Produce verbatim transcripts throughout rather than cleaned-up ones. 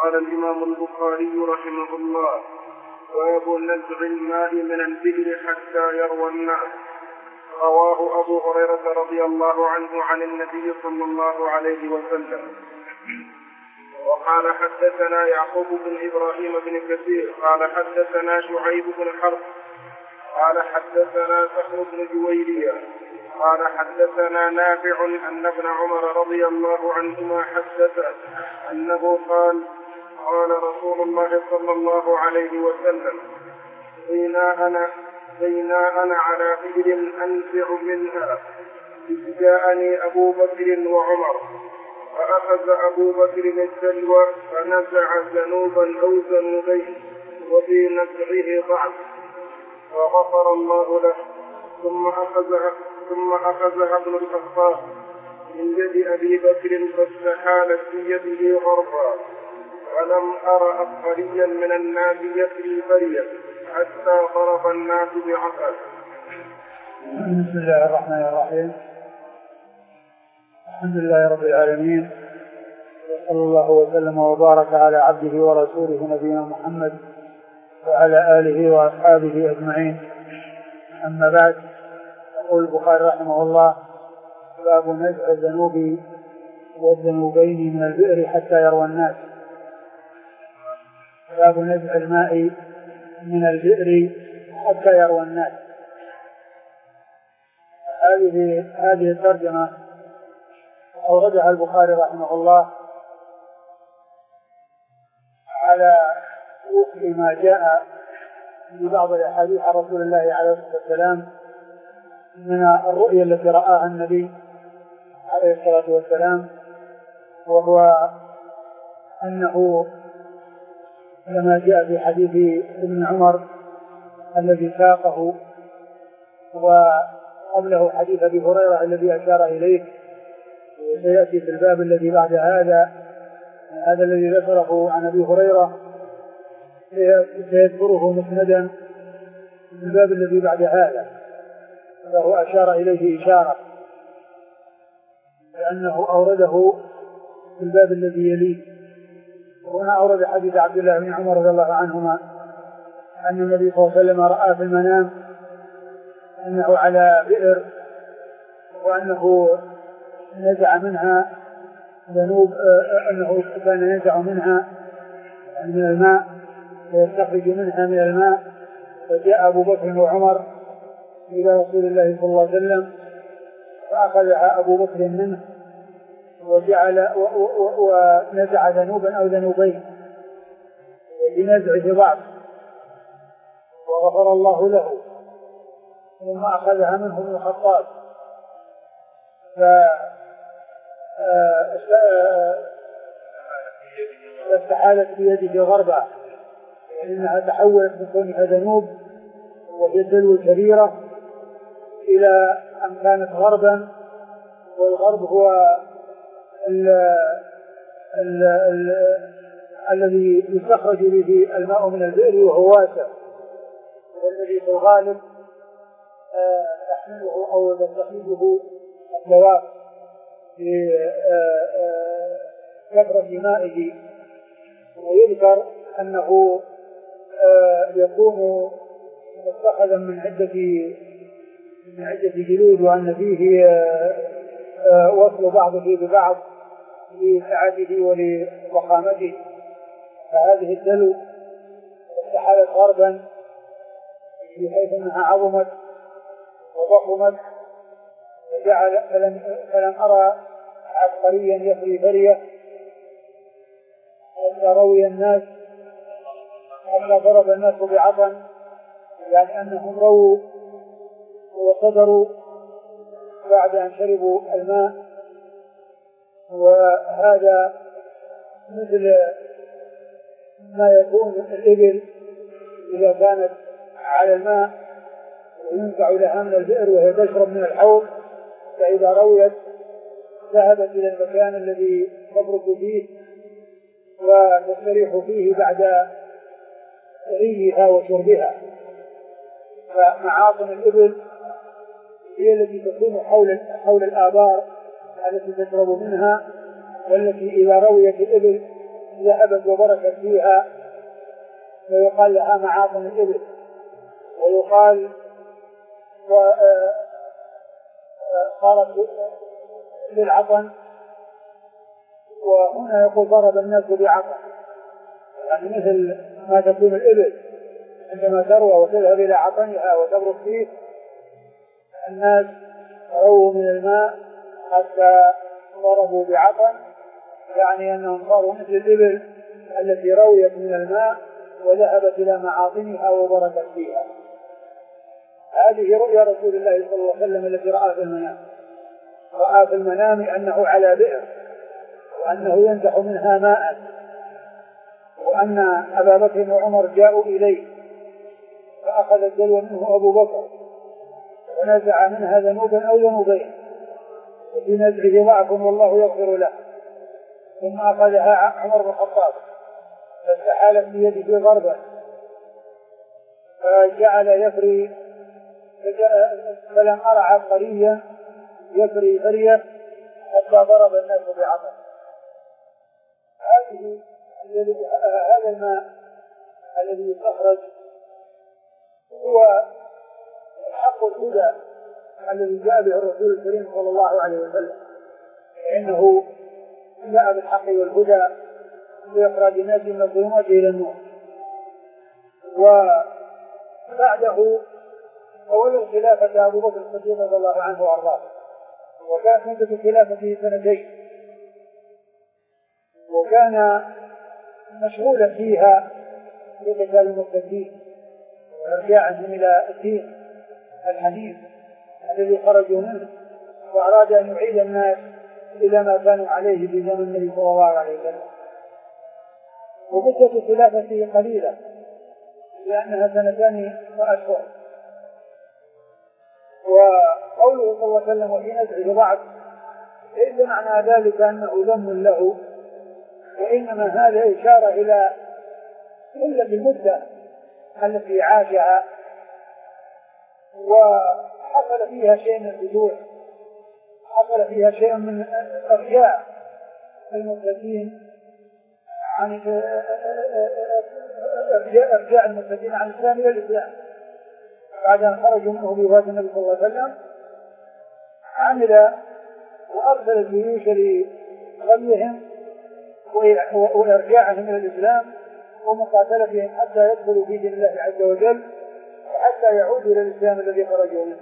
قال الإمام البخاري رحمه الله: باب نزع الماء من البئر حتى يروى الناس. رواه أبو هريرة رضي الله عنه عن النبي صلى الله عليه وسلم. وقال حدثنا يعقوب بن إبراهيم بن كثير قال حدثنا شعيب بن حرب قال حدثنا صخر بن جويرية قال حدثنا نافع أن ابن عمر رضي الله عنهما حدث أنه قال: قال رسول الله صلى الله عليه وسلم: بينا أنا, بينا أنا على بئر أنفع منها إذ جاءني أبو بكر وعمر، فأخذ أبو بكر الدلو فنزع ذنوبا أو ذنوبين وفي نزعه ضعف وغفر الله له. ثم أخذها ثم أخذها ابن الخطاب من يد أبي بكر فاستحالت في يده غرفا، ولم أر أبقريا من الناس يسري بريا حتى ضرب الناس بعصا. بسم الله الرحمن الرحيم. الحمد لله رب العالمين، صلى الله وسلم وبارك على عبده ورسوله نبينا محمد وعلى آله وأصحابه أجمعين. أما بعد، يقول البخاري رحمه الله: باب نزع الذنوب والذنوبين من البئر حتى يروى الناس. باب نزع الماء من البئر حتى يروى الناس. هذه هذه الترجمة أوردها البخاري رحمه الله على وفق ما جاء في بعض الأحاديث عن رسول الله عليه الصلاة والسلام من الرؤيا التي رآها النبي عليه الصلاة والسلام، وهو أنه لما جاء في حديث ابن عمر الذي ساقه، وقبله حديث أبي هريرة الذي أشار إليه، وسيأتي في الباب الذي بعد هذا هذا الذي ذكره عن أبي هريرة سيذكره مسندا في الباب الذي بعد هذا، فهو أشار إليه إشارة لأنه أورده في الباب الذي يليه. وهنا أورد حديث عبد الله بن عمر رضي الله عنهما أن النبي صلى الله عليه وسلم رأى في المنام أنه على بئر، وأنه نزع منها ذنوب، أنه كان ينزع منها من الماء ويستخرج منها من الماء. فجاء أبو بكر وعمر إلى رسول الله صلى الله عليه وسلم فأخذها أبو بكر منه وجعل ونزع ذنوبا أو ذنوبين بنزعه ضعف وغفر الله له. ثم أخذها منه ابن الخطاب فاستحالت في يده غربا، لأنها تحولت من كونها ذنوب وهي دلو كبيرة إلى أن كانت غربا. والغرب هو ال ال ال الذي يستخرج به الماء من البئر وهو واسع، والذي في الغالب تحمله أو تستخرجه الدواب في كثرة مائه. ويذكر أنه يكون متخذا من عدة من عدة جلود، وأن فيه وصل بعضه ببعض لسعته ولضخامته. فهذه الدلو استحالت غربا بحيث أنها عظمت وضخمت، فجعل فلم, فلم أرى عبقريا يفري فرية حتى روي الناس، حتى ضرب الناس بعطا، يعني أنهم رووا وصدروا بعد أن شربوا الماء. وهذا مثل ما يكون الإبل إذا كانت على الماء وينفع لها من البئر وهي تشرب من الحوض، فإذا رويت ذهبت إلى المكان الذي تبرك فيه وتستريح فيه بعد ريها وشربها. فمعاطن الإبل هي التي تكون حول حول الآبار التي تشرب منها، والتي إذا رويت الإبل ذهبت وبركت فيها، ويقال لها معاطن الإبل، ويقال صارت للعطن. وهنا يقول ضرب الناس بعطن، يعني مثل ما تكون الإبل عندما تروى وتذهب إلى عطنها وتبرك فيه، الناس رووا من الماء حتى ضربوا بعطن، يعني أنهم صاروا مثل الإبل التي رويت من الماء وذهبت إلى معاطنها وبركت فيها. هذه رؤيا رسول الله صلى الله عليه وسلم التي رأى في المنام. رأى في المنام أنه على بئر، وأنه ينزح منها ماء، وأن أبا بكر وعمر جاءوا إليه فأخذ الدلو منه أبو بكر ونزع منها ذنوبا أو ذنوبين، وفي نزعه ضعف والله يغفر له. ثم أخذها عمر بن الخطاب فاستحالت بيده ضربا فجعل يفري، فلم أرى عبقريا يفري فرية حتى ضرب الناس بعطن. هذه هذا الماء الذي يستخرج هو حق الهدى الذي جاء به الرسول الكريم صلى الله عليه وسلم، فإنه جاء بالحق والهدى لإخراج الناس من الظلمات إلى النور. وبعده أول الخلافة أبو بكر الصديق رضي الله عنه وأرضاه، وكانت مدة خلافته سنتين، وكان مشغولا فيها بقتال المرتدين وارجاعهم إلى الدين الحديث الذي خرجوا منه، وأراد أن يعيد الناس إلى ما كانوا عليه في زمن النبي صلى الله عليه وسلم. ومدة خلافته قليلة لأنها سنتان وأشهر. وقوله صلى الله عليه وسلم وفي نزعه ضعف ليس معنى ذلك أنه ذم له، وإنما هذا إشارة إلى قلة المدة التي عاشها، وحصل فيها شيء من الرجوع، حصل فيها شيء من إرجاع المرتدين عن إرجاع المرتدين عن الإسلام إلى الإسلام بعد أن خرجوا منه بوفاة النبي صلى الله عليه وسلم. عمل وأرسل الجيوش لغزوهم وإرجاعهم إلى الإسلام ومقاتلتهم حتى يدخلوا في دين الله عز وجل وحتى يعودوا إلى الإسلام الذي خرجوا منه.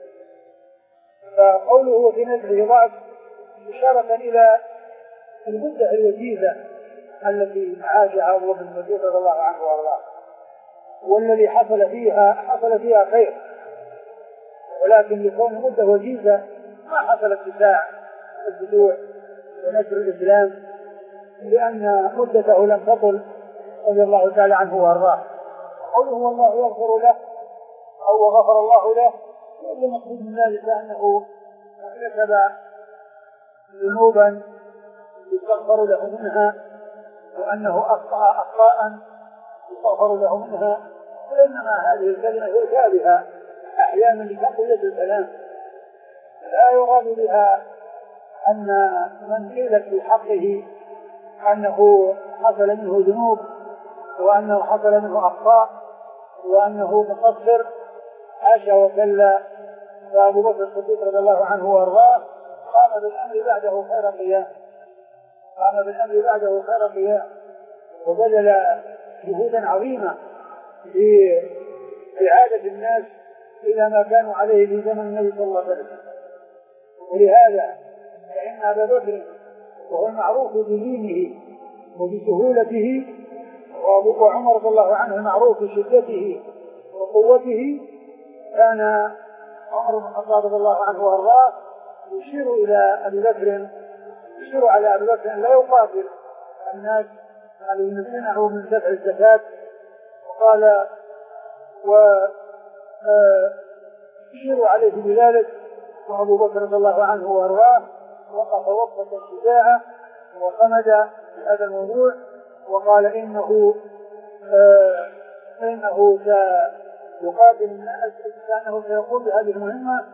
فقوله في نزعه ضعف إشارة إلى المدة الوجيزة التي عاشها أبو بكر الصديق رضي الله عنه وأرضاه، والذي حصل فيها حصل فيها خير، ولكن لكون مدة وجيزة ما حصل اتساع الفتوح ونشر الإسلام، لأن مدته لم تطل رضي الله تعالى عنه وأرضاه. قوله والله يغفر له أو غفر الله له، المقصود من ذلك أنه ارتكب ذنوبا يستغفر له منها، وأنه أخطأ أخطاء يستغفر له منها، وإنما هذه الكلمة هي شابهة أحيانا لتقوية الكلام، لا يراد بها أن من قيل في حقه أنه حصل منه ذنوب وأنه حصل منه أخطاء وأنه مقصر، حاشا وكلا. فأبو بكر الصديق رضي الله عنه وأرضاه قام بالأمر بعده خير قيام، قام بالأمر بعده خير قيام، وبذل جهودا عظيمة في إعادة الناس إلى ما كانوا عليه في زمن النبي صلى الله عليه وسلم. ولهذا فإن أبا بكر وهو المعروف بدينه وبسهولته، وأبو عمر رضي الله عنه المعروف بشدته وقوته، كان عمر بن الخطاب رضي الله عنه وارضاه يشير الى ابي بكر يشير على ابي بكر ان لا يقاتل الناس الذين امتنعوا من دفع الزكاه، وقال ويشير عليه بذلك. وابو بكر رضي الله عنه وارضاه وقف وقفه الشجاعه وصمد في هذا الموضوع، وقال انه آه انه يقاتل الناس كأنه سيقوم بهذه المهمة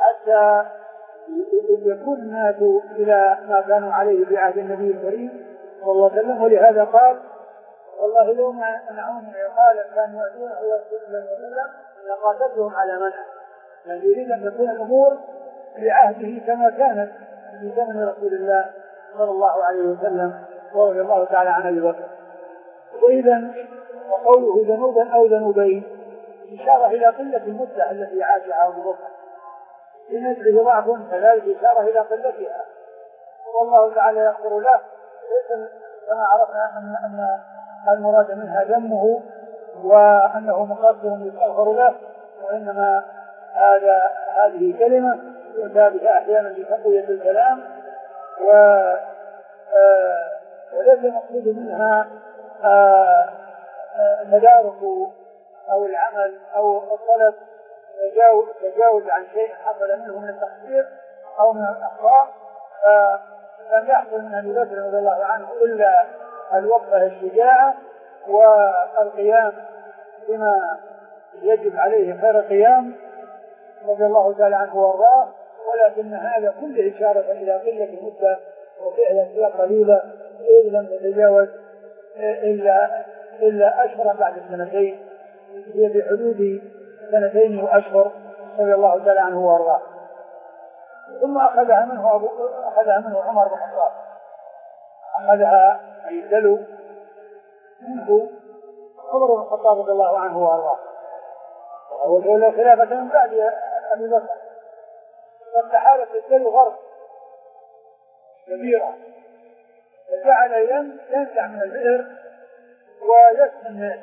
حتى يكون الناس إلى ما كانوا عليه في عهد النبي الكريم صلى الله عليه وسلم. ولهذا قال والله لو ما منعوني عقالا كانوا يأتونه رسول الله صلى الله عليه وسلم لقاتلتهم على منع. يعني يريد أن تكون الأمور بعهده كما كانت في زمن رسول الله صلى الله عليه وسلم ورضي الله تعالى عن أبي بكر. وإذا وقوله ذنوبا أو ذنوبين إشارة إلى قلة المدة التي عاشها أبو بكر، إن يجري ضعف كذلك إشارة إلى قلتها، والله تعالى يغفر له. ليس كما عرفنا أن أن المراد منها ذمه وأنه مقدر يستغفر له، وإنما هذا هذه كلمة يؤتى بها أحيانا لتقوية الكلام، وليس المقصود منها تدارك أو العمل أو الطلب تجاوز عن شيء حصل منه من التقصير أو من الأخطاء. فلم يحصل من أبي بكر رضي الله عنه إلا الوقفة الشجاعة والقيام بما يجب عليه خير قيام رضي الله تعالى عنه وارضاه. ولكن هذا كل إشارة إلى قلة مدة وفعلا هي قليلة إذ لم تتجاوز إلا إلا أشهر بعد السنتين، هي بحدود سنتين وأشهر رضي الله تعالى عنه وارضاه. ثم أخذها منه أبو أخذها منه عمر بن الخطاب، أخذها أي دلو منه عمر بن الخطاب رضي الله عنه وارضاه، وجعل خلافة من بعد أبي بكر. فاستحالت الدلو غرب كبيرة، فجعل ينزع من البئر ويسمى الناس.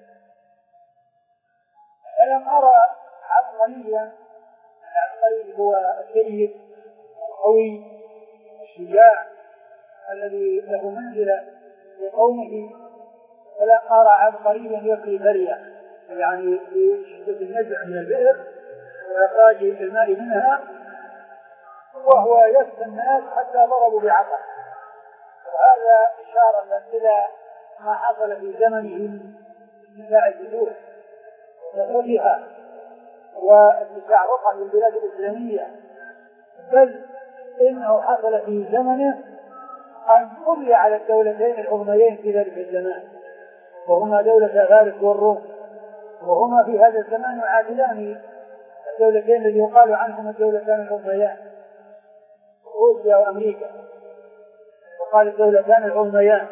ألم أرى عبقريا، العبقري هو السيد القوي الشجاع الذي له منزلة في قومه، فلم أرى عبقريا يقي بريا، يعني في شدة النزع من البئر وإخراج الماء منها وهو يسقي الناس حتى ضربوا بعقل. وهذا إشارة إلى ما حصل في زمنه من اتساع الفتوح وتفريحها واتساع رقعة البلاد الإسلامية، بل إنه حصل في زمنه أن قضي على الدولتين العظميين في ذلك الزمان، وهما دولة فارس والروم، وهما في هذا الزمان يعادلان الدولتين الذي يقال عنهما الدولتان العظميان، روسيا وأمريكا، وقال الدولتان العظميان.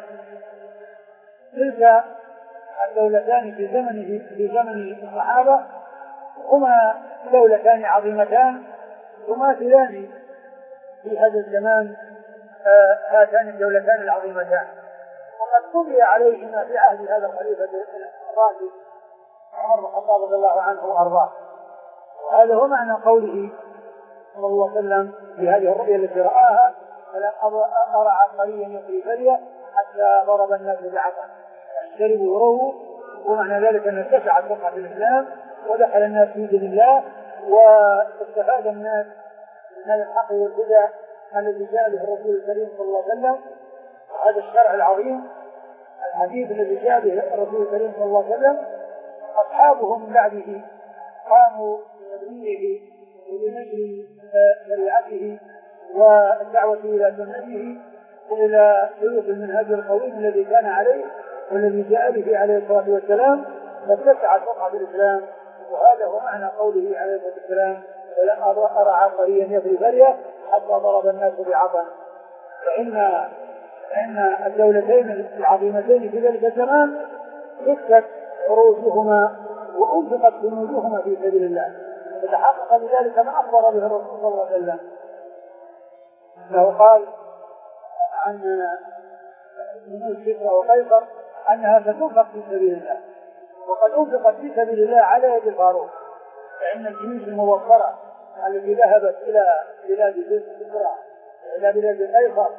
تلك الدولتان في زمنه في زمن الصحابة هما دولتان عظيمتان تماثلان في هذا الزمان آه هاتان الدولتان العظيمتان، وقد قضي عليهما في عهد هذا الخليفة الراشد عمر بن الخطاب رضي الله عنه وأرضاه. هذا هو معنى قوله صلى الله عليه وسلم في هذه الرؤيا التي رآها: فلم أرى عبقريا يقي بريا حتى ضرب الناس بعقل، اشتربوا ورووا. ومعنى ذلك أن اتسعت رقعة الإسلام ودخل الناس في دين الله، واستفاد الناس من هذا الحق والهدى الذي جاء به الرسول الكريم صلى الله عليه وسلم. هذا الشرع العظيم الحديث الذي جاء به الرسول الكريم صلى الله عليه وسلم، أصحابه من بعده قاموا بتبليغه وبنشر شريعته والدعوة إلى سنته وإلى سلوك المنهج القويم الذي كان عليه والذي جاء به عليه الصلاة والسلام، فاتسعت رقعة الإسلام. وهذا هو معنى قوله عليه الصلاة والسلام: ولم أرى عبقريا يقي بريا حتى ضرب الناس بعقل. فإن فإن الدولتين العظيمتين في ذلك الزمان فكت عروشهما وأنفقت جنودهما في سبيل الله، فتحقق بذلك ما أخبر به الرسول صلى الله عليه وسلم، أنه قال عن جنود كسرى وقيصر أنها ستنفق في سبيل الله، وقد أنفقت في سبيل الله على يد الفاروق. فإن الجيوش الموفرة التي ذهبت إلى بلاد كسرى إلى بلاد قيصر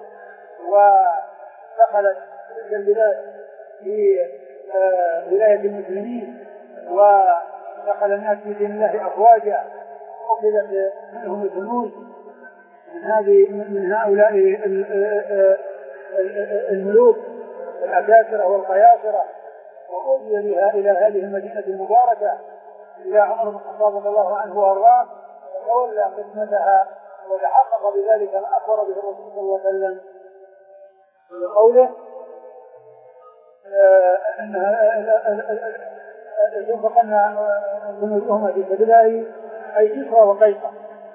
ودخلت تلك البلاد في ولاية المسلمين ودخل الناس في دين الله أفواجا، أخذت منهم الجنود من هذه من هؤلاء الملوك الأكاسرة والقياصرة، وأوصي بها إلى هذه المدينة المباركة إلى عمر بن الخطاب رضي الله عنه وأرضاه، وتولى خدمتها وتحقق بذلك ما أخبر به الرسول صلى الله عليه وسلم بقوله: ينفقن جنودهما في سبيل الله أي كسرى وقيصر.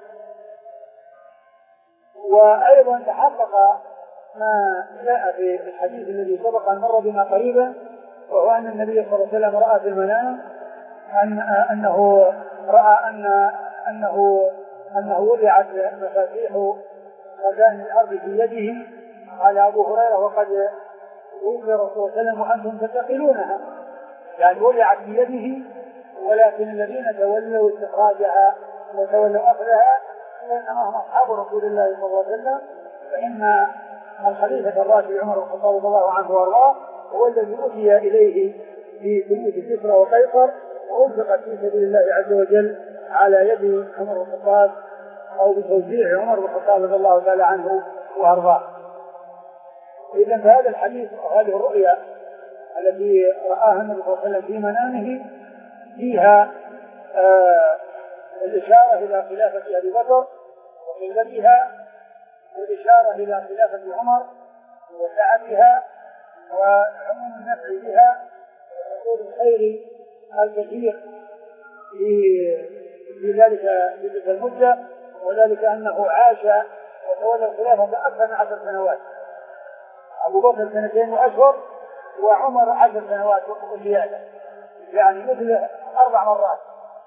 وأيضا تحقق ما جاء في الحديث الذي سبق أن مر بنا قريبا، وهو أن النبي صلى الله عليه وسلم رأى في المنام أن أنه رأى أن أنه أنه وضعت مفاتيح خزائن الأرض في يده. قال أبو هريرة: وقد أوتي رسول الله صلى الله عليه وسلم وأنتم تتقلونها، يعني وضعت في يده، ولكن الذين تولوا استخراجها وتولوا أخذها إنما هم أصحاب رسول الله صلى الله عليه وسلم. فإن الخليفة الراشد عمر بن الخطاب رضي الله عنه وارضاه هو الذي أوتي إليه في كنوز كسرى وقيصر، وأنفقت في سبيل الله عز وجل على يد عمر بن الخطاب أو بتوزيع عمر بن الخطاب رضي الله تعالى عنه وارضاه. إذن هذا الحديث وهذه الرؤيا التي رآها النبي صلى الله عليه وسلم في منامه فيها آه الإشارة إلى خلافة أبي بكر وقلتها، والإشارة إلى خلافة عمر وسعتها وعموم النفع بها وحصول الخير الكثير في في ذلك في تلك المدة، وذلك أنه عاش وتولى الخلافة أكثر من عشر سنوات. أبو بكر سنتين وأشهر، وعمر عشر سنوات وزيادة، يعني مثل أربع مرات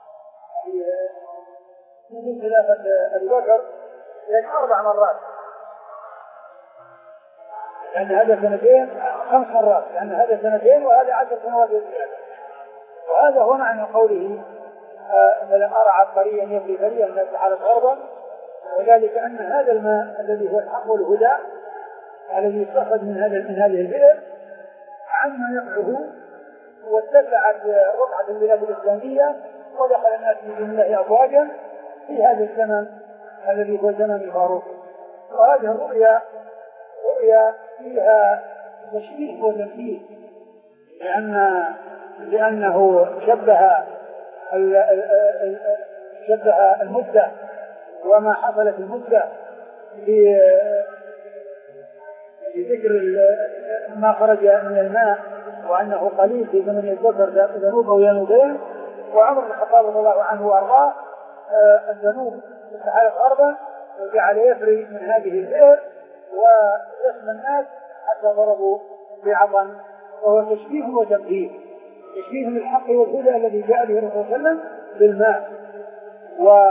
من خلافة أبي بكر، يعني أربع مرات، لأن يعني هذا سنتين خمس مرات، لأن يعني هذا سنتين وهذا عشر سنوات وزيادة. وهذا هو معنى قوله فلم أرى عبقريا يبري بريا الناس على غربا، وذلك أن هذا الماء الذي هو الحق والهدى الذي استخرج من هذا من هذه البئر عما يقعه، واتسعت رقعة البلاد الإسلامية، ودخل الناس في دين الله أفواجا في هذا الزمن الذي هو زمن الفاروق. وهذه الرؤيا رؤيا فيها تشبيه وتمثيل، لأن لأنه شبه شبه المدة وما حصل في المدة في في ذكر ما خرج من الماء، وأنه قليل في زمن البكر ذنوب أو ينوبين، وعمر بن الخطاب رضي الله عنه وأرضاه الذنوب استحالت أرضا وجعل يفري من هذه البئر ويسمى الناس حتى ضربوا بعضا. وهو تشبيه وتمثيل، تشبيه للحق والهدى الذي جاء به الرسول صلى الله عليه وسلم بالماء، و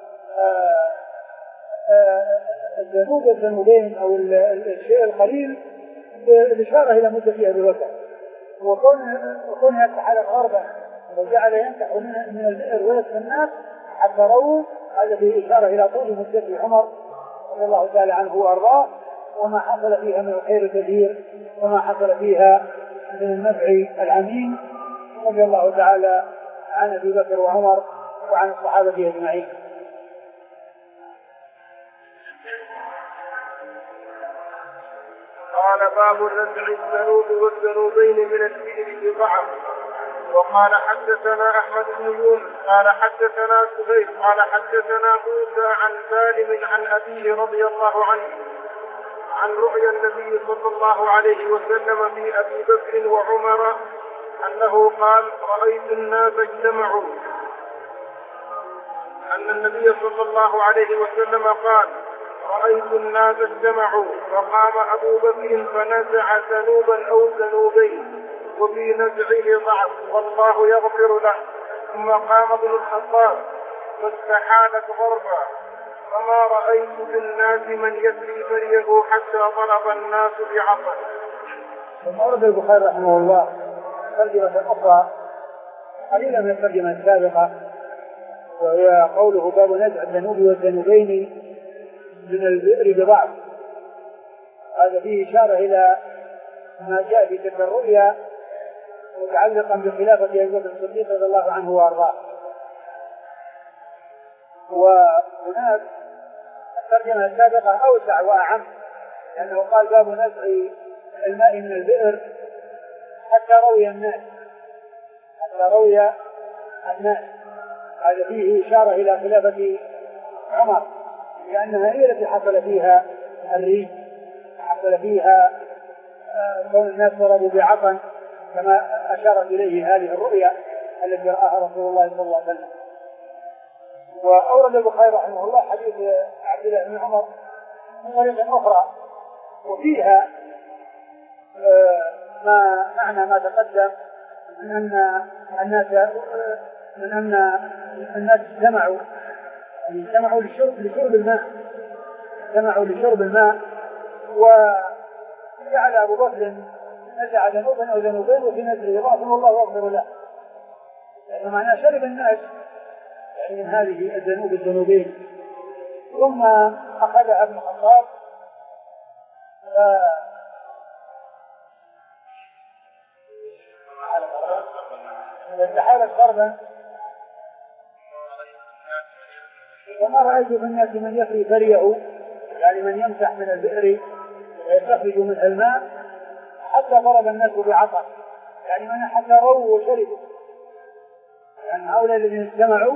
الذنوب الذنوبين أو الشيء القليل بالإشارة إلى مدة أبي بكر، وكونها استحالت غربا وجعل ينكح من البئر ويسمى الناس حتى رووا، هذا فيه إشارة إلى طول مدة عمر رضي الله تعالى عنه وأرضاه، وما حصل فيها من الخير الكثير، وما حصل فيها من النفع العميم، رضي الله تعالى عن أبي بكر وعمر وعن الصحابة أجمعين. قال: باب نزع الذنوب والذنوبين من البئر بضعف. وقال: حدثنا أحمد بن يونس قال حدثنا سهيل قال حدثنا موسى عن سالم عن أبيه رضي الله عنه عن رؤيا النبي صلى الله عليه وسلم في أبي بكر وعمر أنه قال: رأيت الناس اجتمعوا، أن النبي صلى الله عليه وسلم قال: رأيت الناس اجتمعوا، فقام أبو بكر فنزع ذنوبا أو ذنوبين، وفي نزعه ضعف والله يغفر له. ثم قام ابن الخطاب فاستحالت غربا، فما رأيت في الناس من يسري بريه حتى ضرب الناس بعصا. ثم ورد البخاري رحمه الله ترجمة أخرى قليلا من الترجمة السابقة، وهي قوله: باب نزع الذنوب والذنوبين من البئر بضعف. هذا فيه إشارة إلى ما جاء في تلك الرؤيا متعلقا بخلافة أبي بكر الصديق رضي الله عنه وأرضاه. وهناك الترجمة السابقة أوسع وأعم، لأنه قال: باب نزع الماء من البئر حتى روي الناس حتى روي الناس. هذا فيه إشارة إلى خلافة عمر، لأنها هي التي حصل فيها الريح، حصل فيها كون الناس ضربوا بعطا كما أشار إليه هذه الرؤيا التي رآها رسول الله صلى الله عليه وسلم. وأورد البخاري رحمه الله حديث عبد الله بن عمر من طريق أخرى وفيها ما معنى ما تقدم من أن الناس من أن الناس اجتمعوا اجتمعوا لشرب لشرب الماء اجتمعوا لشرب الماء وجعل أبو بكر نزع ذنوبا أو ذنوبين وفي نزله رأس والله يغفر له، يعني معنى شرب الناس يعني من هذه الذنوب الذنوبين. ثم أخذها ابن الخطاب استحالت ضربا وما رأيت في الناس من يفري فريه، يعني من يمسح من البئر ويستخرج منها الماء حتى ضرب الناس بعطر، يعني من حتى رووا وشربوا، يعني هؤلاء الذين اجتمعوا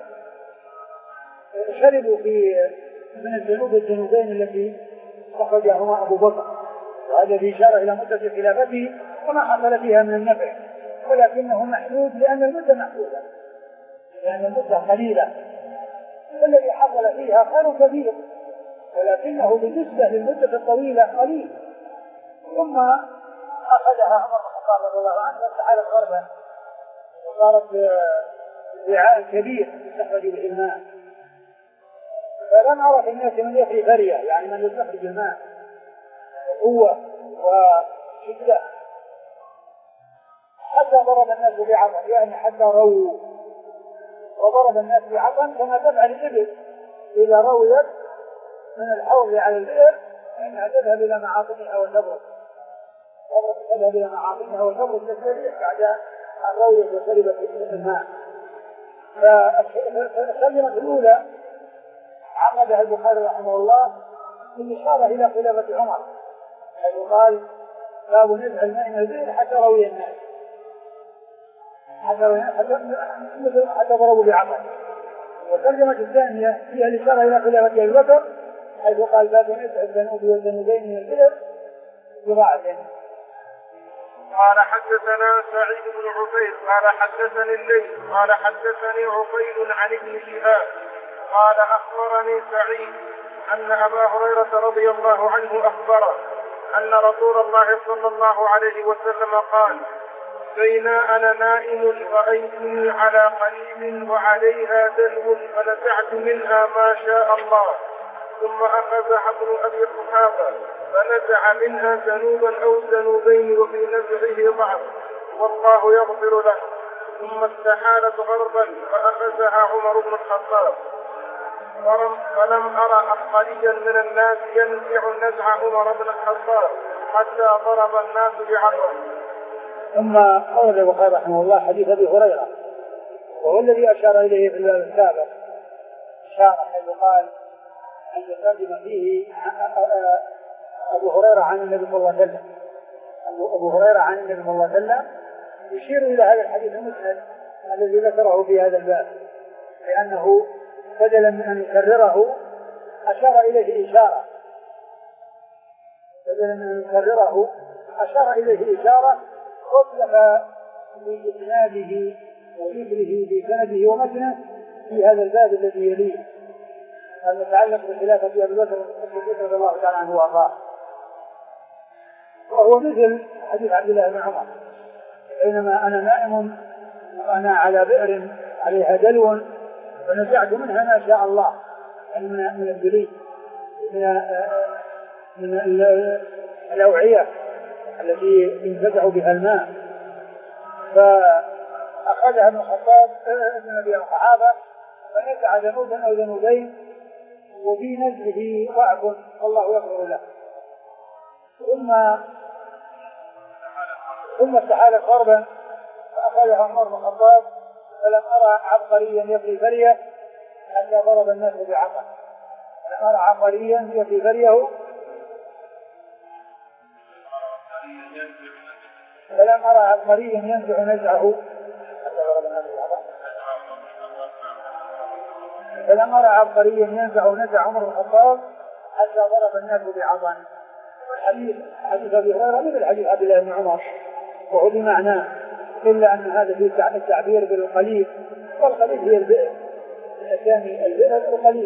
شربوا في من الذنوب الذنوبين التي أخرجهما أبو بكر، وهذا بإشارة إلى مدة خلافته وما حصل فيها من النفع، ولكنه محدود لأن المدة محدودة، لأن المدة قليلة، والذي حصل فيها خير كبير ولكنه بالنسبة للمدة الطويلة قليل. ثم أخذها عمر بن الخطاب رضي الله عنه واستحالت غربا وصارت وعاء كبير يستخرج به الماء، فلم أرى في الناس من يفري فرية، يعني من يستخرج الماء قوة وشدة حتى ضرب الناس بعطن، يعني حتى رووا، وضرب الناس بعطن كما تفعل الإبل إذا رويت من الحوض على البئر فإنها تذهب إلى معاطنها وتبرد، تذهب إلى معاطنها وتبرد تسريع بعد الروية وشربت الماء. فالكلمة الأولى عقدها البخاري رحمه الله بالإشارة إلى خلافة عمر، حيث قال باب نزع الماء من البئر حتى روي الناس حتى حتى حتى ضربوا بعطن. والترجمة الثانية فيها الإشارة إلى خلافة أبي بكر حيث قال باب نزع الذنوب والذنوبين من البئر بضاعة. قال حدثنا سعيد بن عفير قال حدثني الليث قال حدثني عقيل عن ابن شهاب قال أخبرني سعيد أن أبا هريرة رضي الله عنه أخبره أن رسول الله صلى الله عليه وسلم قال بينا أنا نائم رأيتني على قليل وعليها دلو فنزعت منها ما شاء الله، ثم أخذ حبل أبي قحافة فنزع منها ذنوبا أو ذنوبين وفي نزعه ضعف والله يغفر له، ثم استحالت غربا فأخذها عمر بن الخطاب فلم أرى عبقريا من الناس ينزع نزع عمر بن الخطاب حتى ضرب الناس بعطن. ثم أورد البخاري رحمه الله حديث أبي هريرة وهو الذي أشار إليه في الباب السابق، أشار حيث قال أن يترجم فيه أبو هريرة عن النبي صلى الله عليه وسلم. أبو هريرة عن النبي صلى الله عليه وسلم يشير إلى هذا الحديث المسند الذي ذكره في هذا الباب، لأنه بدلا من أن يكرره أشار إليه إشارة بدلا من أن يكرره أشار إليه إشارة وطلب بإسناده وذكره بسنده ومتنه في هذا الباب الذي يليه المتعلق بخلافة أبي بكر رضي الله تعالى عنه وأرضاه، وهو مثل حديث عبد الله بن عمر بينما أنا نائم وأنا على بئر عليها دلو فنزعت منها ما شاء الله، يعني من الدليل من من الأوعية التي ينتزع بها الماء، فأخذها ابن الخطاب ابن أبي الصحابة فنزع ذنوبا أو ذنوبين وفي نزعه ضعف الله يغفر له، ثم ثم استحالت غربا فأخذها عمر بن الخطاب فلم أرى عبقريا يفري فريه حتى ضرب الناس بعطن. لم أرى عبقريا يفري فريه فلم أرى عبقريا ينزع نزعه حتى ضرب الناس بعطن. فلم أرى عبقريا ينزع نزع عمر بن الخطاب حتى ضرب الناس بعطن. حديث حديث أبي هريرة مثل حديث عبد الله بن عمر وهو بمعناه، إلا أن هذا فيه التعبير بالقليل، والقليل هي البئر، الثاني البئر القليل.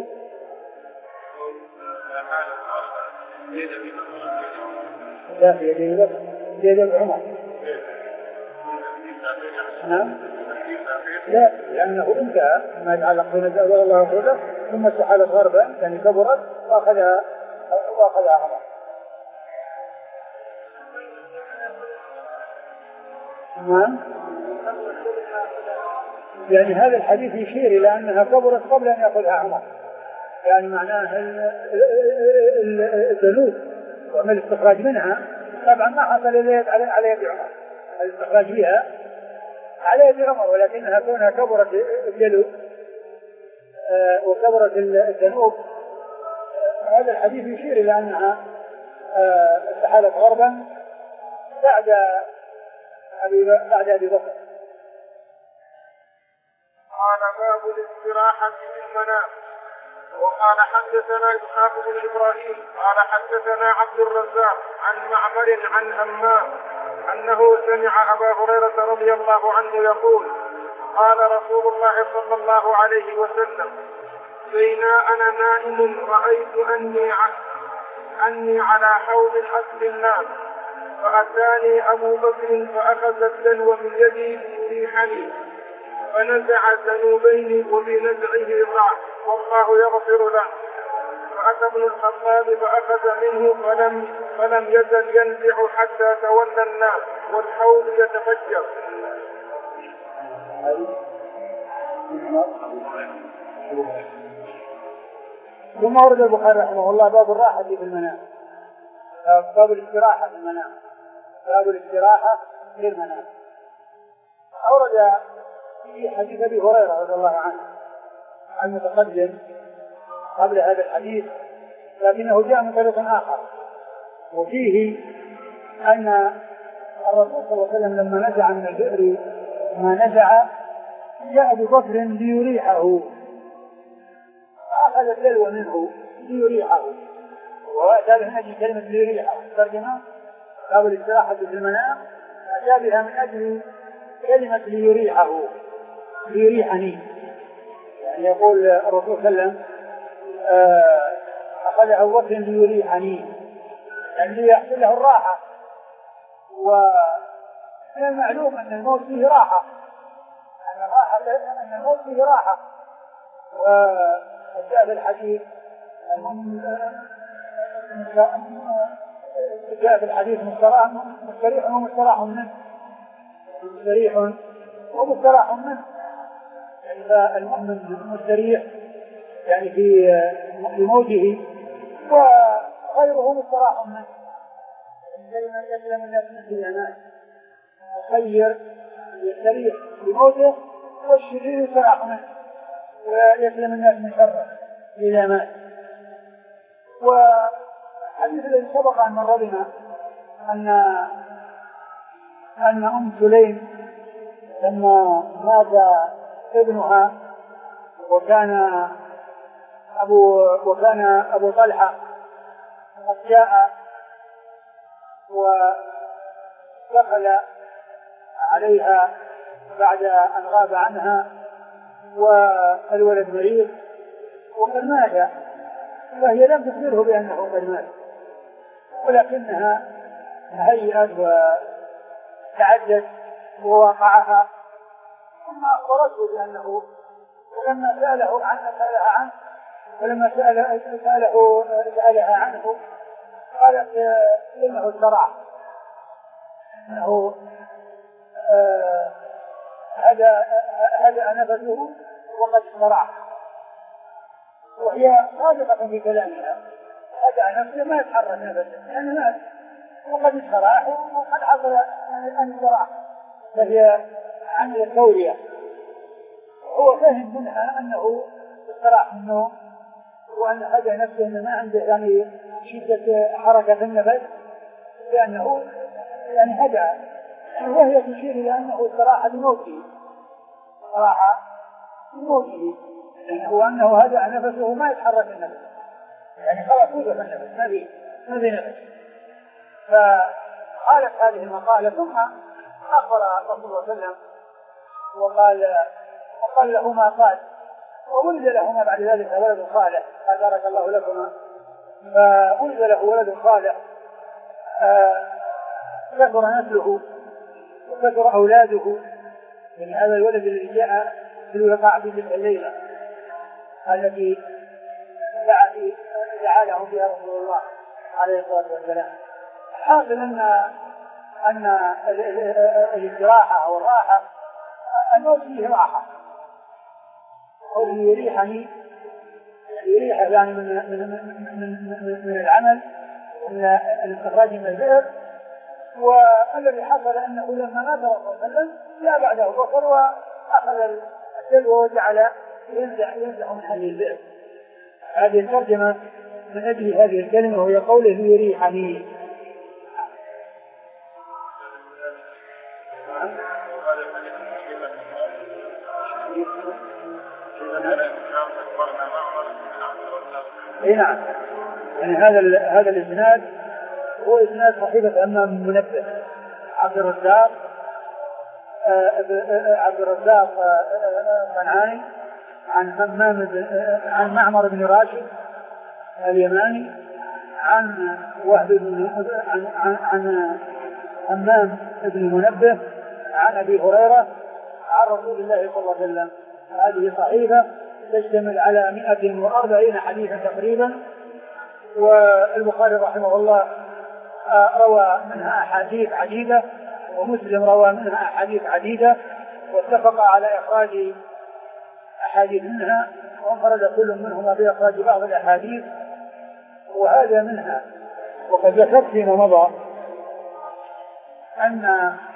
لا في يدي بكر، في يدي عمر. نعم. لا، لأنه انتهى ما يتعلق بنزل الله ورسوله، ثم استحالت غربا يعني كبرت وأخذها وأخذها عمر. نعم. يعني هذا الحديث يشير إلى أنها كبرت قبل أن يأخذها عمر، يعني معناه الذنوب وأن الاستخراج منها طبعا ما حصل على يد عمر، الاستخراج فيها على يد عمر، ولكنها كونها كبرت الجلو وكبرت الذنوب، هذا الحديث يشير إلى أنها استحالت غربا بعد أبي بعد أبي بكر. قال باب الاستراحة في المنام. وقال حدثنا إسحاق بن إبراهيم قال حدثنا عبد الرزاق عن معمر عن همام أنه سمع أبا هريرة رضي الله عنه يقول قال رسول الله صلى الله عليه وسلم بينا أنا نائم رأيت أني, أني على حوض أسل الناس فأتاني أبو بكر فأخذ الدلو من يدي يريحني فنزع ذنوبين وبنزعه ضعف والله يغفر له. فأتى ابن الخطاب فأخذ منه فلم, فلم يزل ينزع حتى تولى الناس والحوض يتفجر. ثم ورد البخاري رحمه الله باب الراحة في المنام، باب الاستراحة في المنام، باب الاستراحة في المنام. أورد في حديث أبي هريرة رضي الله عنه المتقدم قبل هذا الحديث، لكنه جاء من طريق آخر، وفيه أن الرسول صلى الله عليه وسلم لما نزع من البئر ما نزع جاء أبو بكر ليريحه فأخذ الدلو منه ليريحه، وهذا من أجل كلمة ليريحه ترجمة باب الاستراحة في المنام أتى بها من أجل كلمة ليريحه ليريحني، يعني يقول الرسول صلى الله عليه وسلم أخذ أبو بكر ليريحني يعني ليحصل له الراحة، ومن المعلوم أن الموت فيه راحة، أن الراحة أن الموت فيه راحة. وجاء في الحديث جاء في الحديث مستريح ومستراح منه، مستريح ومستراح منه، فالمؤمن مستريح يعني في في موته، وغيره مستراح منه. يسلم الناس من الخيانات، الخير يستريح بموته والشرير يستراح منه، ويسلم الناس من شره إذا مات. والحديث الذي سبق أن مر بنا أن أن أم سليم لما مات ابنها وكان أبو وكان أبو طلحة قد جاء ودخل عليها بعد أن غاب عنها والولد مريض وقد مات، فهي لم تخبره بأنه قد مات، ولكنها هيئت وتعدت ووقعها، ثم أخبرته بأنه، ولما سأله عنه سألها عنه ولما سأله سأله سألها عنه قالت إنه الشرع، إنه هذا هذا نفسه وقد شرع، وهي صادقة في كلامها، هذا نفسه ما يتحرك نفسه يعني مات وقد شرع وقد حصل أن شرع، فهي عمل التورية. هو فهم منها أنه استراح من النوم وأن هذا نفسه أنه ما عنده يعني شدة حركة في النفس، لأنه يعني هدأ، وهي تشير إلى أنه استراح بموته، استراح بموته، وأنه هدأ نفسه ما يتحرك النفس، يعني خلاص وقف النفس ما في ما في نفس. فقالت هذه المقالة ثم أخبر رسول الله صلى الله عليه وسلم وقال وقال له ما قال، وولد لهما بعد ذلك ولد صالح، قال بارك الله لكما، فولد له ولد صالح كثر نسله وكثر أولاده من هذا الولد الذي جاء في الوقاع في تلك الليلة التي دعا في دعا له فيها رسول الله عليه الصلاة والسلام. حاصل أن أن الاستراحة أو الراحة الموت فيه راحة، قوله يريحني يريح يعني من من من من, من العمل من الاستخراج من البئر. والذي حصل أنه لما مات رسول الله صلى الله عليه وسلم جاء بعده بكر وأخذ الدلو وجعل ينزع ينزع من هذه البئر. هذه الترجمة من أجل هذه الكلمة وهي قوله يريحني. اي نعم، يعني هذا هذا الاسناد هو اسناد صحيفة همام بن منبه عبد الرزاق عبد الرزاق صنعاني عن همام عن معمر بن راشد اليماني عن وهب بن عن عن, عن همام بن منبه عن ابي هريرة عن رسول الله صلى الله عليه وسلم. هذه صحيفة تشتمل على مئة وأربعين حديثا تقريبا، والبخاري رحمه الله روى منها أحاديث عديدة ومسلم روى منها أحاديث عديدة واتفق على إخراج أحاديث منها، وانفرد كل منهما بإخراج بعض الأحاديث وهذا منها. وقد ذكرت فيما مضى أن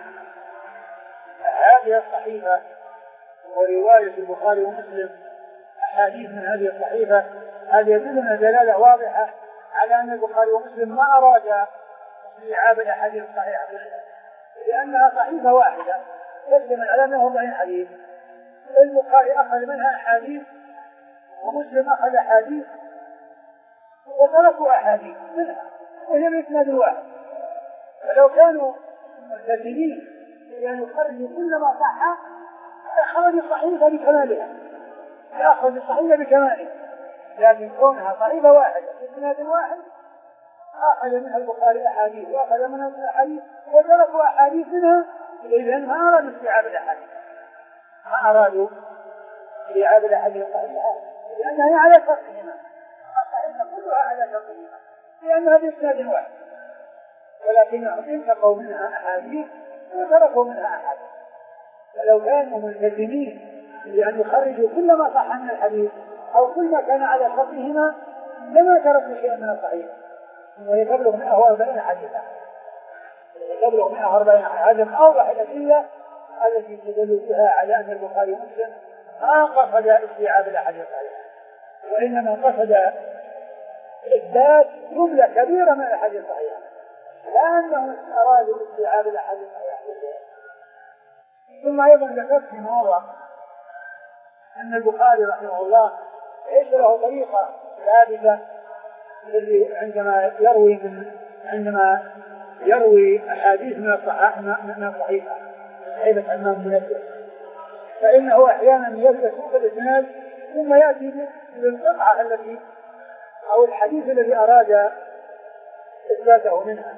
هذه الصحيفة ورواية البخاري ومسلم أحاديث من هذه الصحيفة هذه يدلنا دلالة واضحة على أن البخاري ومسلم ما أراد استيعاب الأحاديث الصحيحة لأنها صحيفة واحدة تشتمل على مئة وأربعين حديث. البخاري أخذ منها أحاديث ومسلم أخذ أحاديث وتركوا أحاديث منها وهي بإسناد واحد. فلو كانوا ملتزمين بأن يخرجوا كل ما صح أخرج الصحيفة بكمالها يأخذ الصحيفة بكمالها، لكن كونها صحيفة واحدة بإسناد واحد أخذ منها البخاري أحاديث وأخذ منها الأحاديث وتركوا أحاديث منها. إذن ما أرادوا استيعاب الأحاديث ما أرادوا استيعاب الأحاديث الصحيحة لأنها على شرطهما، الصحيحة كلها على شرطهما لأنها بإسناد واحد، ولكنهم انتقوا منها أحاديث وتركوا منها أحاديث. فلو كانوا ملتزمين بأن يخرجوا كل ما صح من الحديث أو كل ما كان على شرطهما لما تركوا شيئا من الصحيح. وهي تبلغ مئة وأربعين حديثا تبلغ مئة وأربعين هذا من أوضح الأدلة التي تدل بها على أن البخاري ومسلم ما قصد استيعاب الأحاديث الصحيحة، وإنما قصد إثبات جملة كبيرة من الأحاديث الصحيحة، لا أنهم أرادوا استيعاب الأحاديث الصحيحة. ثم أيضا ذكرت في موضع أن البخاري رحمه الله ليس له طريقة ثابتة الذي عندما يروي من عندما يروي أحاديث من الصحيحة من الصحيحة صحيحة همام بن منبه، فإنه أحيانا يسوق الإسناد ثم يأتي بالقطعة التي أو الحديث الذي أراد إثباته منها،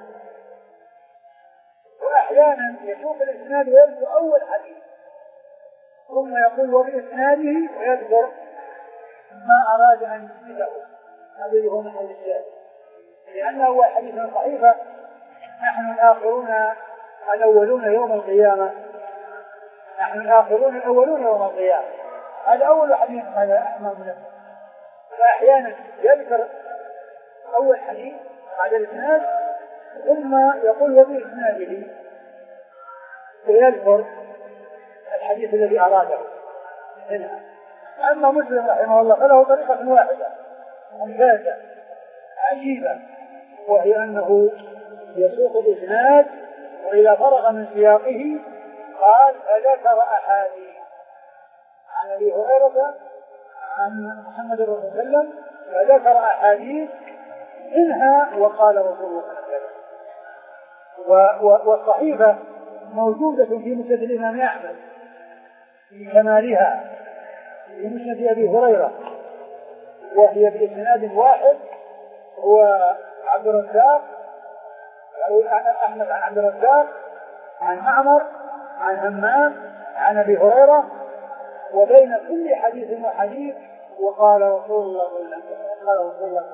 وأحيانا يسوق الإسناد ويذكر أول حديث ثم يقول وبإسناده ويذكر ما أراد أن يثبته. هذا هو محل الشاهد، لأنه هو حديث صحيفة نحن الآخرون الأولون يوم القيامة نحن الآخرون الأولون يوم القيامة. هذا أول حديث هذا أحمد منه، فأحيانا يذكر أول حديث على الإسناد ثم يقول وبإسناده ويذكر الحديث الذي أراده منها. أما مسلم رحمه الله فله طريقة واحدة ممتازة عجيبة، وهي أنه يسوق الإسناد وإذا فرغ من سياقه قال فذكر أحاديث عن أبي هريرة عن محمد صلى الله عليه وسلم فذكر أحاديث منها وقال رسول الله صلى الله عليه وسلم. والصحيفة موجودة في مسند الإمام أحمد في كمالها في مسند أبي هريرة، وهي بإسناد واحد هو عبد الرزاق أحمد عن عبد الرزاق عن معمر عن همام عن أبي هريرة، وبين كل حديث وحديث وقال رسول الله صلى الله عليه وسلم قال رسول الله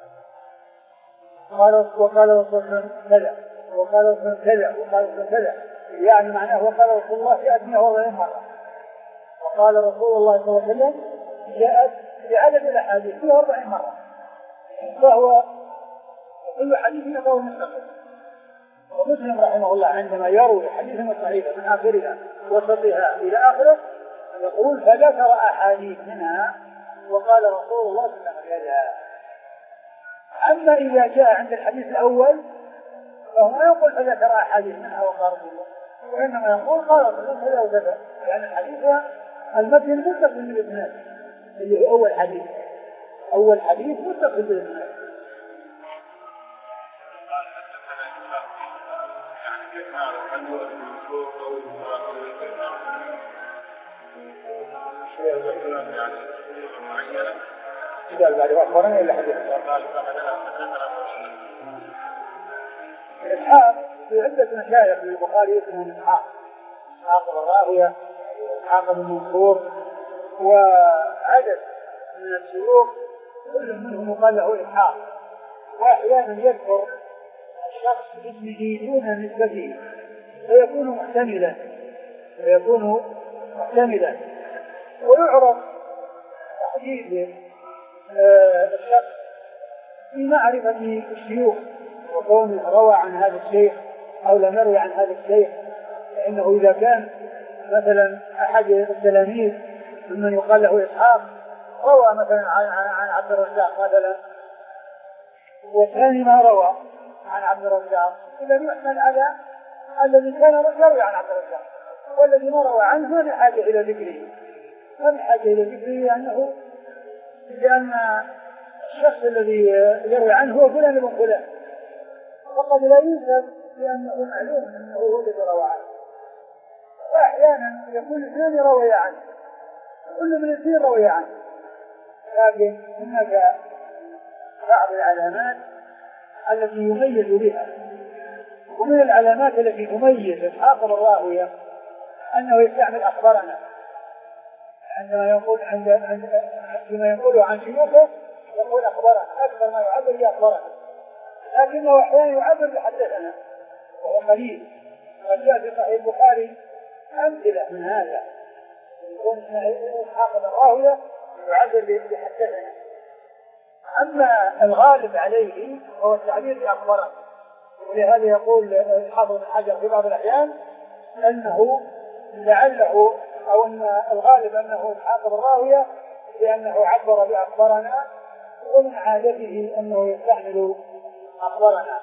قال وقال رسول الله كذا وقال رسول كذا وقال رسول كذا، يعني معناه وقال رسول الله جاءت مئة وأربعين مرة، وقال رسول الله صلى الله عليه وسلم جاءت بعدد الأحاديث مئة وأربعين مرة، فهو كل حديث له مستقل. ومسلم رحمه الله عندما يروي حديثا صحيحا من آخرها وسطها إلى آخره يقول فذكر أحاديث منها وقال رسول الله صلى الله عليه وسلم. أما إذا جاء عند الحديث الأول فهو ما يقول فذكر أحاديث منها وقال رسول الله، وإنما يقول قال رسول الله كذا وكذا، يعني الحديث المتن متصل بالإسناد اللي هو أول حديث، أول حديث متصل بالإسناد. قال بعد أخبرنا إلا حديث الإسحاق في عدة مشايخ من البخاري اسمه إسحاق إسحاق الراهوية إسحاق بن منصور، وعدد من الشيوخ كل منهم يقال له إسحاق، وأحيانا يذكر الشخص باسمه دون نسبته فيكون محتملا فيكون محتملا ويعرف تحديد الشخص في معرفة الشيوخ وكونه روى عن هذا الشيخ أو لم يروي عن هذا الشيخ، فإنه إذا كان مثلا أحد التلاميذ ممن يقال له إسحاق روى مثلا عن, عن عبد الرزاق مثلا والثاني ما روى عن عبد الرزاق، إذا يحمل على الذي كان يروي عن عبد الرزاق، والذي ما روى عنه ما بحاجة إلى ذكره ما بحاجة إلى ذكره لأنه لأن الشخص الذي يروي عنه هو فلان ابن فلان، وقد لا يوجد لأنه معلوم أنه هو الذي روى عنه. وأحيانا يكون اثنان روي عنه كل من الاثنين روي عنه، لكن هناك بعض العلامات التي يميز بها، ومن العلامات التي تميز إسحاق الراهوية أنه يستعمل أخبارنا عندما يقول عند عندما يقول عن شيوخه يقول أخبارنا أكثر ما يعبر بأخبارنا، لكنه أحيانا يعبر بحدثنا وهو قليل، وقد جاء في صحيح البخاري أمثلة من هذا يكون إسحاق الراهوية يعبر بحدثنا. أما الغالب عليه هو التعبير بأخبارنا، ولهذا يقول الحافظ بن حجر في بعض الأحيان أنه لعله أو أن الغالب أنه إسحاق الراهوية لأنه عبر بأخبارنا، ومن عادته أنه يستعمل أخبارنا.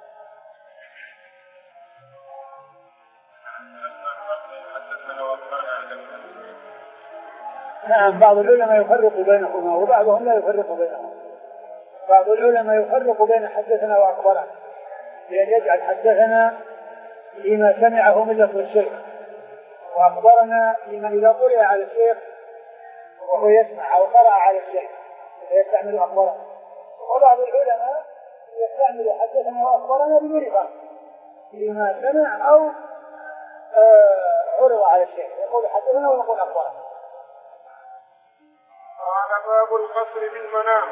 نعم، بعض العلماء يفرق بينهما وبعضهم لا يفرق بينهما. بعض العلماء يفرق بين حدثنا وأخبارنا، لأن يجعل حدثنا لما سمعه من لفظ الشيخ، وأخبرنا لمن إذا قرئ على الشيخ وهو يسمع أو قرأ على الشيخ فيستعمل أخبرنا. وبعض العلماء يستعمل حدثنا وأخبرنا بدون فرق لما سمع أو عرض على الشيخ، يقول حدثنا ويقول أخبرنا. قال باب القصر بالمنام.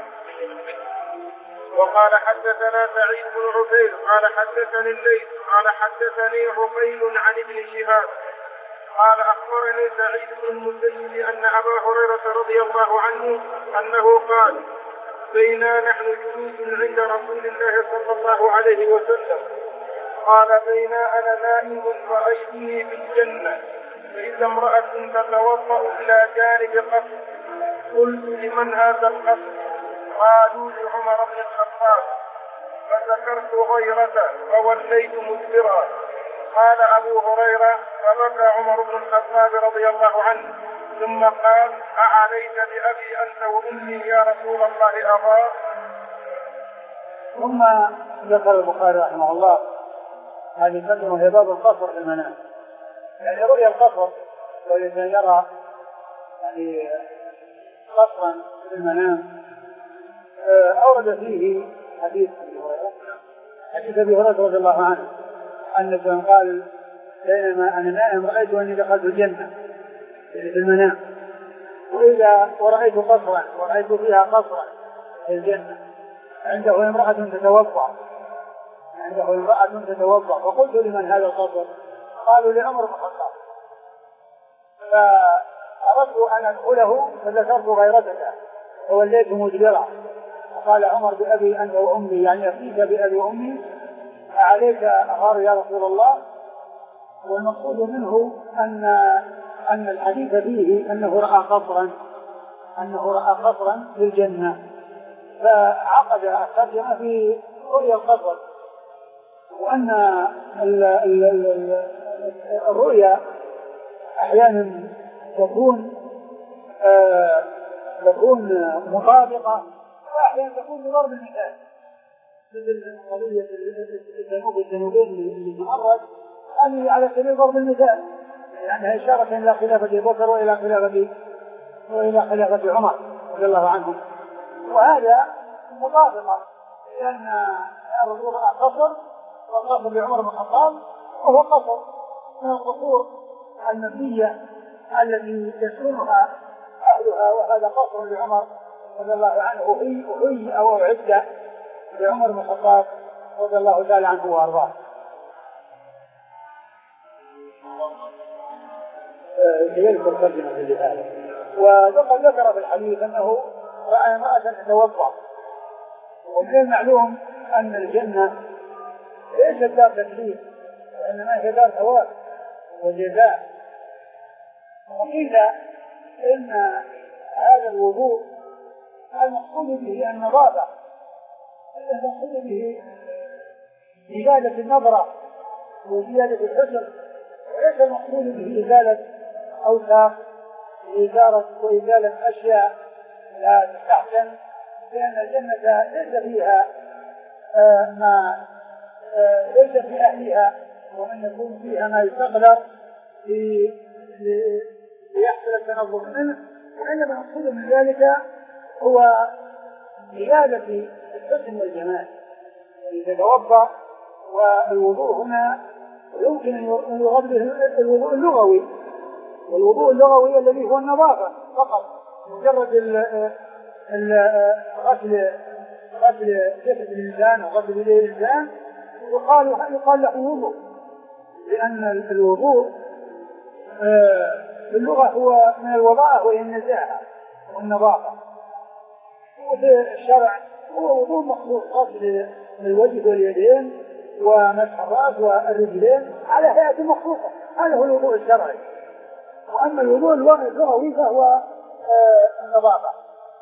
وقال حدثنا سعيد بن عفير قال حدثني الليث قال حدثني عقيل عن ابن شهاب قال أخبرني سعيد بن المسيب أن أبا هريرة رضي الله عنه أنه قال بينا نحن جلوس عند رسول الله صلى الله عليه وسلم قال بينا أنا نائم رأيتني في الجنة فإذا امرأة تتوضأ إلى جانب قصر قلت لمن هذا القصر؟ قالوا لعمر بن الخطاب فذكرت غيرته فوليت مدبرا. قال أبو هريرة فبكى عمر بن الخطاب رضي الله عنه ثم قال أعليت بأبي أنت وأمي يا رسول الله أبا. ثم ذكر البخاري رحمه الله هذه ترجمة هي باب القصر في المنام. يعني رؤيا القصر لو الإنسان يرى يعني قصرا في المنام أورد فيه حديث أبي هريرة حديث أبي هريرة رضي الله عنه أنه قال بينما أنا نائم رأيت أني دخلت الجنة في المنام، وإذا ورأيت قصرا ورأيت فيها قصرا في الجنة عنده امرأة تتوضأ عنده امرأة تتوضأ فقلت لمن هذا القصر؟ قالوا لعمر بن الخطاب. فأردت أن أدخله فذكرت غيرتك ووليت مدبرا، فقال عمر بأبي أنت وأمي يعني أفيك بأبي وأمي عليك أغار يا رسول الله. والمقصود منه أن أن الحديث فيه أنه رأى قصرا أنه رأى قصرا في الجنة، فعقد الترجمة في رؤيا القصر، وأن ال ال ال الرؤيا أحيانا تكون آه تكون مطابقة وأحيانا تكون بضرب المثال، مثل قضية الجنوب الجنوبين اللي تعرض هذه على سبيل ضرب المثال، لأنها يعني إشارة إلى خلافة أبي بكر وإلى خلافة وإلى خلافة عمر رضي الله عنهم، وهذا مطابقة لأن الرسول رأى قصر والقصر لعمر بن الخطاب وهو قصر من القصور المبنية التي يسكنها أهلها، وهذا قصر لعمر رضي الله عنه أحيي أو أعد لعمر بن الخطاب رضي الله تعالى عنه وأرضاه. يذكر ترجمة لهذا، وقد ذكر في الحديث أنه رأى امرأة تتوضأ، ومن المعلوم أن الجنة ليست دار تكليف وإنما هي دار ثواب وجزاء. وقيل إن هذا الوضوء المقصود به النظافة، المقصود به زيادة النظرة وزيادة الحسن، وليس المقصود به إزالة أوساخ وإزالة أشياء لا تستحسن، لأن الجنة ليس فيها آه ما آه ليس في أهلها ومن يكون فيها ما يستقدر ليحصل التنظف منه، وإنما المقصود من ذلك هو زيادة الحسن والجمال. يتوضأ، والوضوء هنا يمكن أن يغض الوضوء اللغوي، والوضوء اللغوي الذي هو النظافة فقط، مجرد غسل غسل جسد الإنسان وغسل يدي الإنسان يقال يقال له وضوء، لأن الوضوء باللغة هو من الوضاءة وهي النزاهة والنظافة، وفي الشرع هو وضوء مخصوص غسل الوجه واليدين ومسح الرأس والرجلين على هيئة مخصوصة، هذا هو الوضوء الشرعي. وأما الوضوء اللغوي فهو النظافة،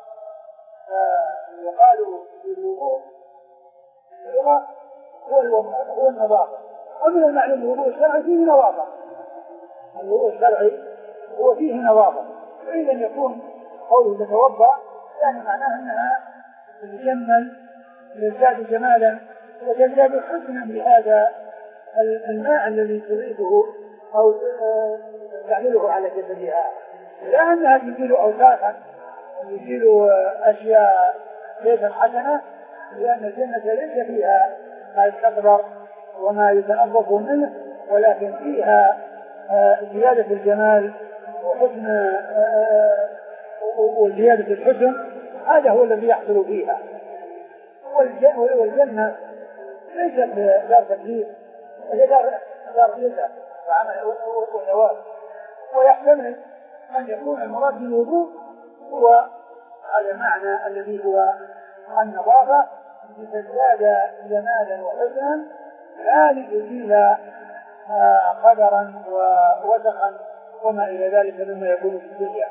يقال الوضوء اللغة هو النظافة، ومن المعلوم الوضوء الشرعي فيه نظافة، الوضوء الشرعي هو فيه نظافة، وإذا يكون قوله تتوضأ يعني معناه أنها تتجمل وتزداد جمالا وتزداد حسنا بهذا الماء الذي تضيفه أو تعمله على جسدها، لا أنها تزيل أوساخا يزيل أشياء ليست حسنة، لأن الجنة ليس فيها ما يستقدر وما يتنظف منه، ولكن فيها زيادة الجمال وحسن وزيادة الحسن، هذا هو الذي يحصل فيها. والجنة ليست دار تكليف، هي دار دار جزاء وعمل وثواب، ويحتمل أن يكون المراد بالوضوء هو على المعنى الذي هو النظافة لتزداد جمالا وحسنا لا لتزيل قدرا ووسخا وما إلى ذلك مما يكون في الدنيا.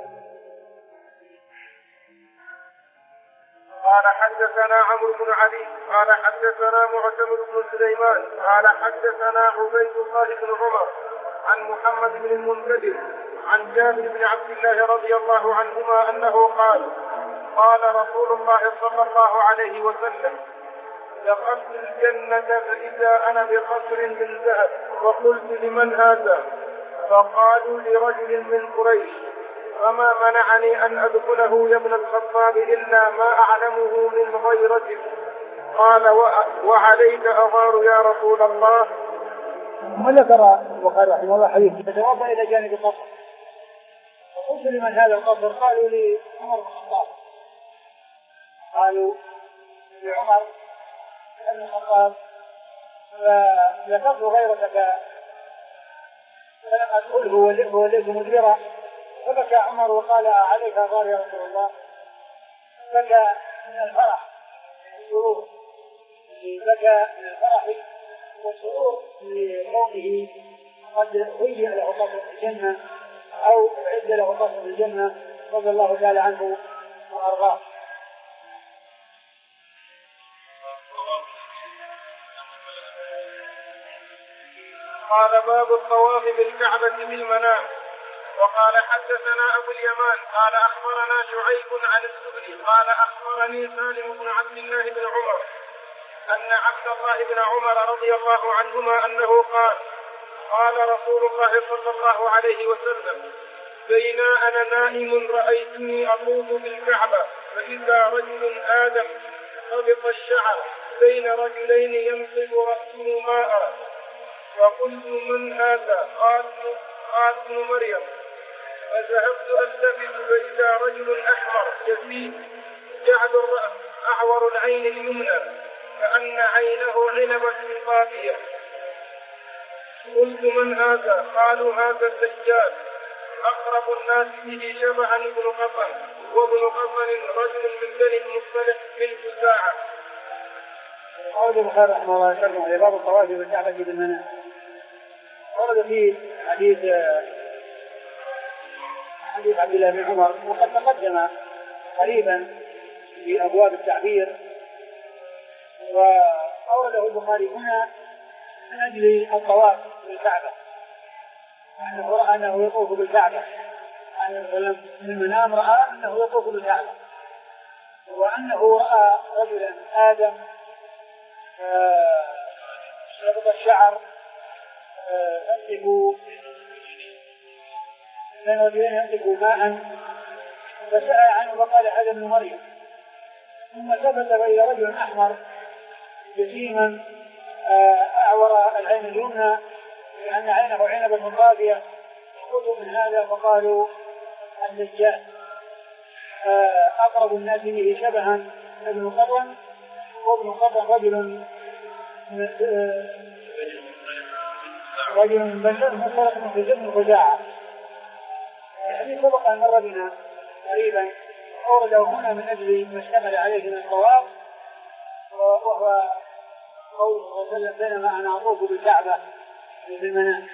قال حدثنا عمرو بن علي قال حدثنا معتمر بن سليمان قال حدثنا عبيد الله بن عمر عن محمد بن المنكدر عن جابر بن عبد الله رضي الله عنهما أنه قال قال رسول الله صلى الله عليه وسلم دخلت الجنة فإذا أنا بقصر من ذهب، وقلت لمن هذا؟ فقالوا لرجل من قريش، وما منعني أن أدخله يا ابن الخطاب إلا ما أعلمه من غيرتك. قال وعليك أغار يا رسول الله. ثم ذكر البخاري رحمه الله حديث فتوضأ إلى جانب القصر، قلت لمن هذا القصر؟ قالوا لي عمر بن الخطاب. قالوا لعمر بن الخطاب فذكرت غيرتك فلم أدخله وليت مدبرا. فبكى عمر وقال عليك أغار يا رسول الله. بكى من الفرح والسرور، بكى من الفرح والسرور لقومه قد هيئ له قصر في الجنة أو أعد له قصر في الجنة رضي الله تعالى عنه وأرضاه. قال باب الطواف بالكعبة بالمنام. وقال حدثنا أبو اليمان قال أخبرنا شعيب عن الزهري قال أخبرني سالم بن عبد الله بن عمر أن عبد الله بن عمر رضي الله عنهما أنه قال قال رسول الله صلى الله عليه وسلم بين أنا نائم رأيتني أطوف بالكعبة فإذا رجل آدم ربط الشعر بين رجلين يمسك رأسه ماء، فقلت من هذا؟ قال ابن مريم، فذهبت ألتفت فإذا رجل أحمر يزيد جعد الرأس أعور العين اليمنى كأن عينه عنبة طافية. قلت من هذا؟ قالوا هذا الدجال، أقرب الناس به شبها ابن قطن، وابن قطن رجل من بني المصطلح من خزاعة. قال البخاري رحمه الله شرحه باب الطواف بالكعبة بالمنام. ورد فيه حديث حديث عبد الله بن عمر وقد تقدم قريبا في أبواب التعبير، وأورده البخاري هنا من أجل الطواف بالكعبة، أنه رأى أنه يطوف بالكعبة، أنه من المنام رأى أنه يطوف بالكعبة، وأنه رأى رجلا آدم يربط الشعر يمسك من رجلين يمسكوا ماء، فسأل عنه فقال هذا ابن مريم. ثم ثبت إلى رجل أحمر جسيما أعور العين اليمنى لأن عينه عنبة طافية. قلت من هذا فقالوا الدجال، أقرب الناس به شبها ابن قطن، وابن قطن رجل رجل من بلد مصرف في ذن خزاعة. يعني سبق أن مر بنا قريبا، أورده هنا من أجل ما اشتمل عليه من الطواف، وهو قوله صلى الله عليه وسلم بينما أنا أطوف بالكعبة في المنام.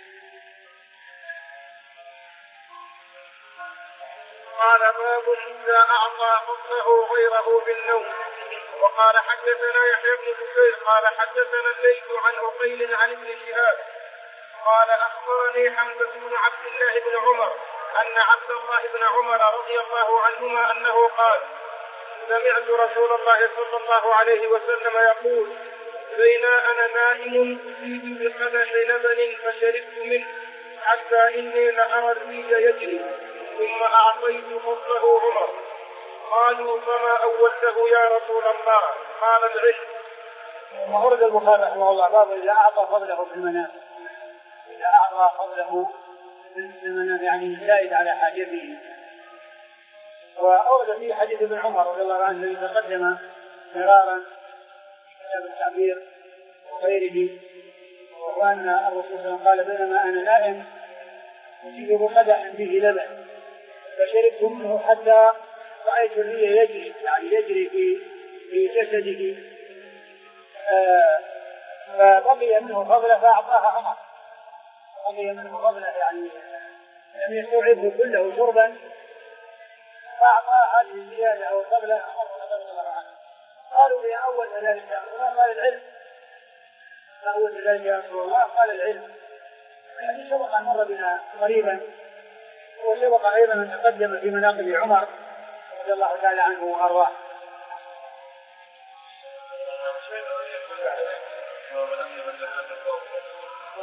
قال باب إذا أعطى فضله غيره بالنوم. وقال حدثنا يحيى بن بكير قال حدثنا الليث عن عقيل عن ابن شهاب قال أخبرني حمزة بن عبد الله بن عمر أن عبد الله بن عمر رضي الله عنهما أنه قال سمعت رسول الله صلى الله عليه وسلم يقول بين أنا نائم أصيب بقدح لبن فشربت منه حتى إني لأرى الريج يجري ثم أعطيت فضله عمر. قالوا فما أولته يا رسول الله؟ قال العلم. وورد البخاري رحمه الله باب إذا أعطى فضله في المنام. إذا أعطى فضله في المنام يعني زائد على حاجته. وأورد فيه حديث ابن عمر رضي الله عنه الذي تقدم مرارا في كتاب التعبير وغيره، وهو أن الرسول صلى الله عليه وسلم قال بينما أنا نائم أصيب بقدح فيه لبن فشربت منه حتى رأيت الريح يجري يعني يجري في في جسده، آه فبقي منه فضله فأعطاها عمر. بقي منه فضله يعني لم يستوعبه كله شربا فأعطاها هذه الزيادة أو الفضله عمر رضي الله عنه. قالوا لي أول ذلك يا رسول الله؟ قال العلم. أول ذلك يا رسول الله؟ قال العلم. يعني سبق أن مر بنا قريبا، وسبق أيضا أن تقدم في مناقب عمر رضي الله تعالى عنه وأرضاه.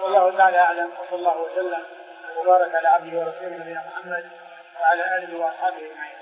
والله تعالى أعلم، وصلى الله وسلم وبارك على عبده ورسوله نبينا محمد وعلى آله وأصحابه أجمعين.